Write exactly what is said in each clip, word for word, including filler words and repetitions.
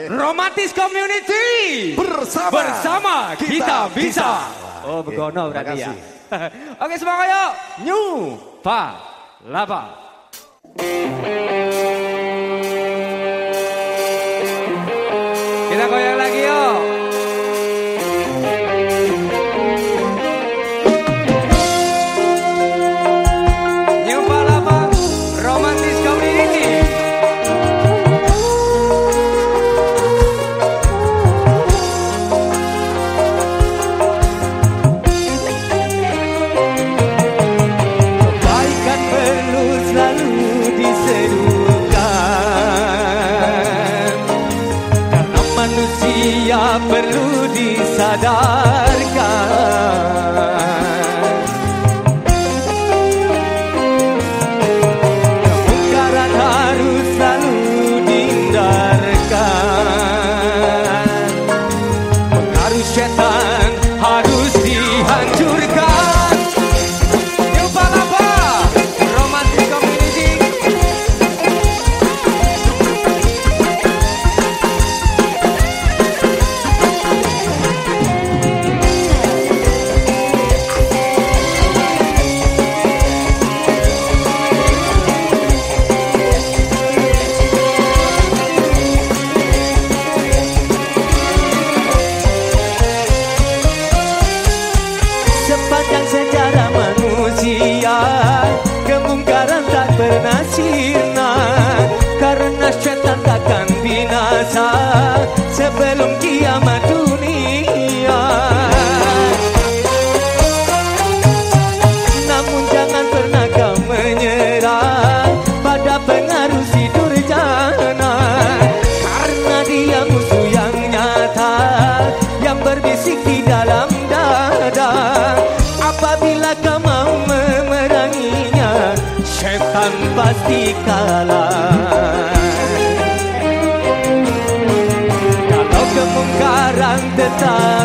Romantis Community bersama, bersama kita, kita bisa. bisa. Oh, begono berarti ya. Makasih. Oke, semangat yuk. New Pa Lapa. Kita goyang lagi yuk. New Pa Lapa Romantis Community. Manusia perlu disadarkan. Kemungkaran harus selalu dihindarkan. Pengaruh setan harus dihancurkan. New Pa Lapa Romantis Community. Sepanjang sejarah manusia, kemungkaran tak pernah sirna, karena setan takkan binasa sebelum kiamat dunia. Namun jangan pernah kau menyerah pada pengaruh si durjana, karena dia musuh yang nyata yang berbisik di dalam dada. Apabila kau mau memeranginya, setan pasti kalah. Kalau kemungkaran tetap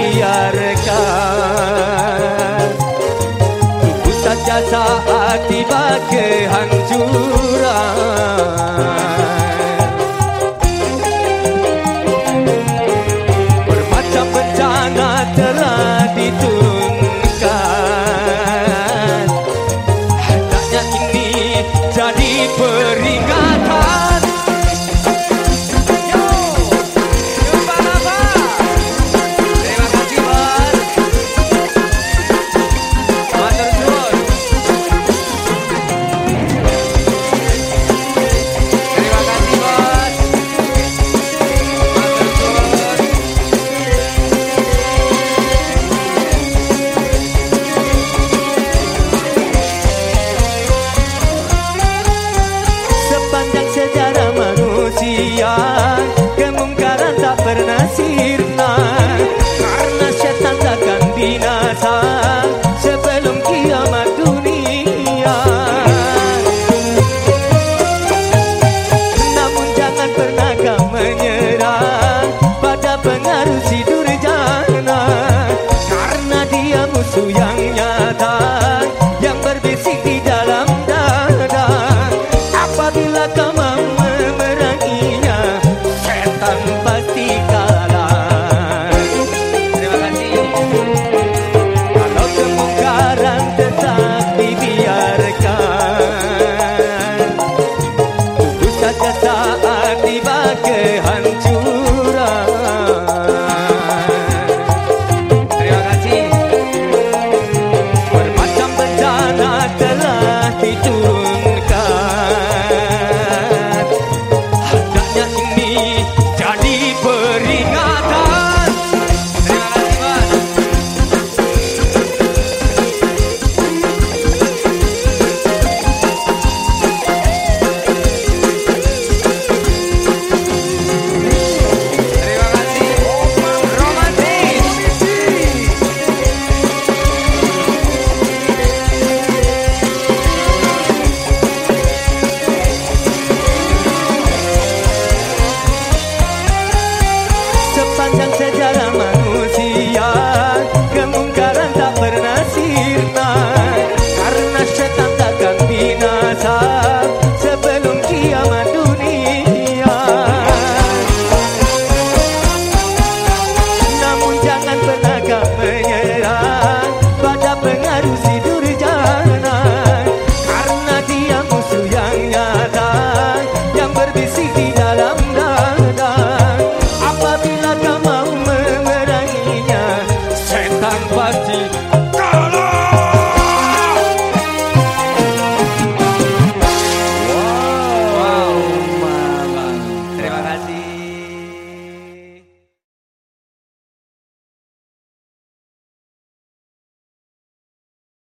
dibiarkan, tunggu saja saat tiba kehancuran. Bermacam bencana telah diturunkan, hendaknya ini jadi peringatan. Yo, New Pa Lapa. Terima kasih bos. Matur nuwun. Terima kasih bos. Matur nuwun. Sepanjang sejarah manusia,